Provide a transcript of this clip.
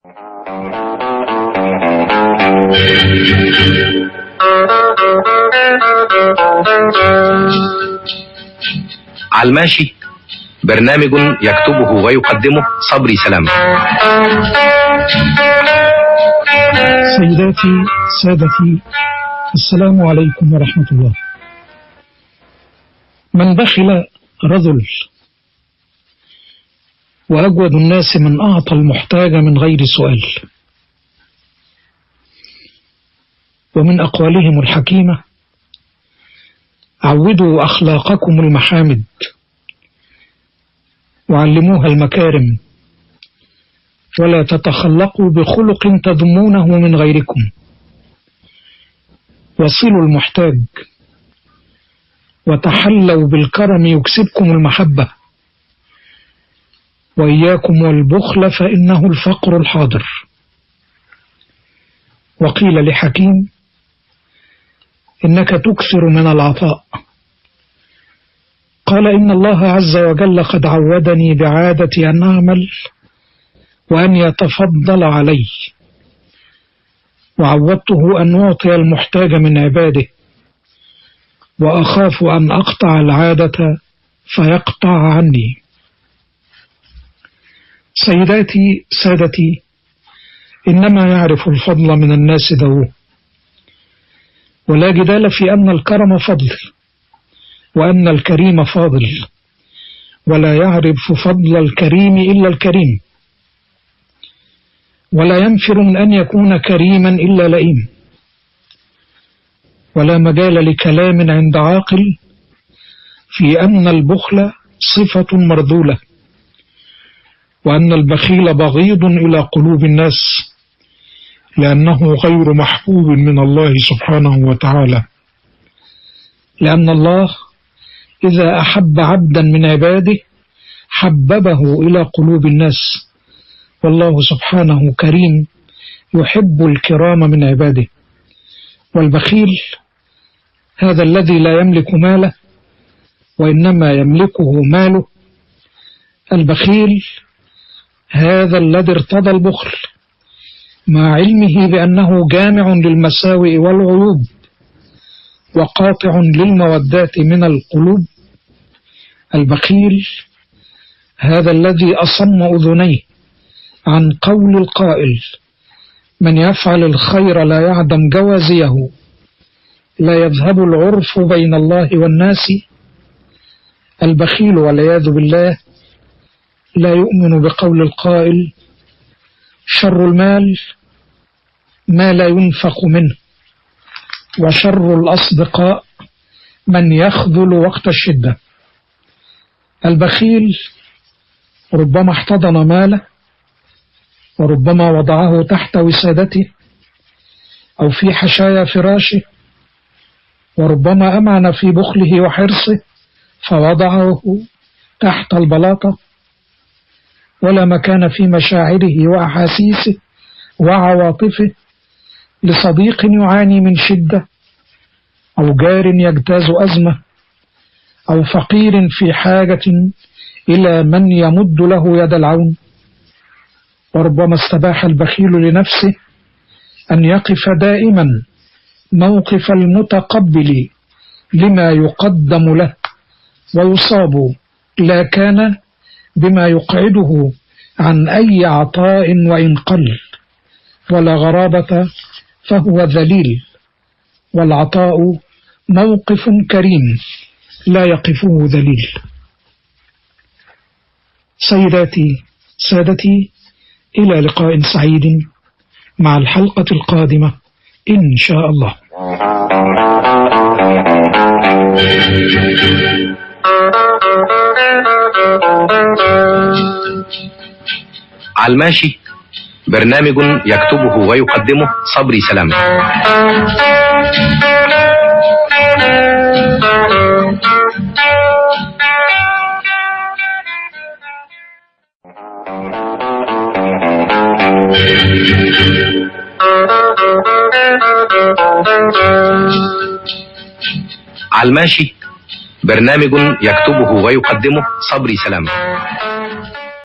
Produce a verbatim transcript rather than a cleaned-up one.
على الماشي، برنامج يكتبه ويقدمه صبري سلام. سيداتي سادتي، السلام عليكم ورحمة الله. من بخل رذل، وأجود الناس من أعطى المحتاج من غير سؤال. ومن أقوالهم الحكيمة: عودوا أخلاقكم المحامد، وعلموها المكارم، ولا تتخلقوا بخلق تذمونه من غيركم. وصلوا المحتاج، وتحلوا بالكرم يكسبكم المحبة. وإياكم والبخل فإنه الفقر الحاضر. وقيل لحكيم: إنك تكثر من العطاء. قال: إن الله عز وجل قد عودني بعادة أن أعمل وأن يتفضل علي، وعودته أن أعطي المحتاج من عباده، وأخاف أن أقطع العادة فيقطع عني. سيداتي سادتي، إنما يعرف الفضل من الناس ذووه، ولا جدال في أن الكرم فضل، وأن الكريم فاضل، ولا يعرف فضل الكريم إلا الكريم، ولا ينفر من أن يكون كريما إلا لئيم. ولا مجال لكلام عند عاقل في أن البخل صفة مرذولة، وأن البخيل بغيض إلى قلوب الناس، لأنه غير محبوب من الله سبحانه وتعالى. لأن الله إذا أحب عبدا من عباده حببه إلى قلوب الناس، والله سبحانه كريم يحب الكرام من عباده. والبخيل هذا الذي لا يملك ماله، وإنما يملكه ماله. البخيل هذا الذي ارتضى البخل مع علمه بأنه جامع للمساوئ والعيوب، وقاطع للمودات من القلوب. البخيل هذا الذي أصم أذنيه عن قول القائل: من يفعل الخير لا يعدم جوازيه، لا يذهب العرف بين الله والناس. البخيل والعياذ بالله لا يؤمن بقول القائل: شر المال ما لا ينفق منه، وشر الأصدقاء من يخذل وقت الشدة. البخيل ربما احتضن ماله، وربما وضعه تحت وسادته أو في حشايا فراشه، وربما أمعن في بخله وحرصه فوضعه تحت البلاطة، ولا مكان في مشاعره وأحاسيسه وعواطفه لصديق يعاني من شدة، أو جار يجتاز أزمة، أو فقير في حاجة إلى من يمد له يد العون. وربما استباح البخيل لنفسه أن يقف دائما موقف المتقبل لما يقدم له، ويصاب لا كان بما يقعده عن أي عطاء وإن قل. ولا غرابة، فهو ذليل، والعطاء موقف كريم لا يقفه ذليل. سيداتي سادتي، إلى لقاء سعيد مع الحلقة القادمة إن شاء الله. على الماشي، برنامج يكتبه ويقدمه صبري سلام. على الماشي، برنامج يكتبه ويقدمه صبري سلام.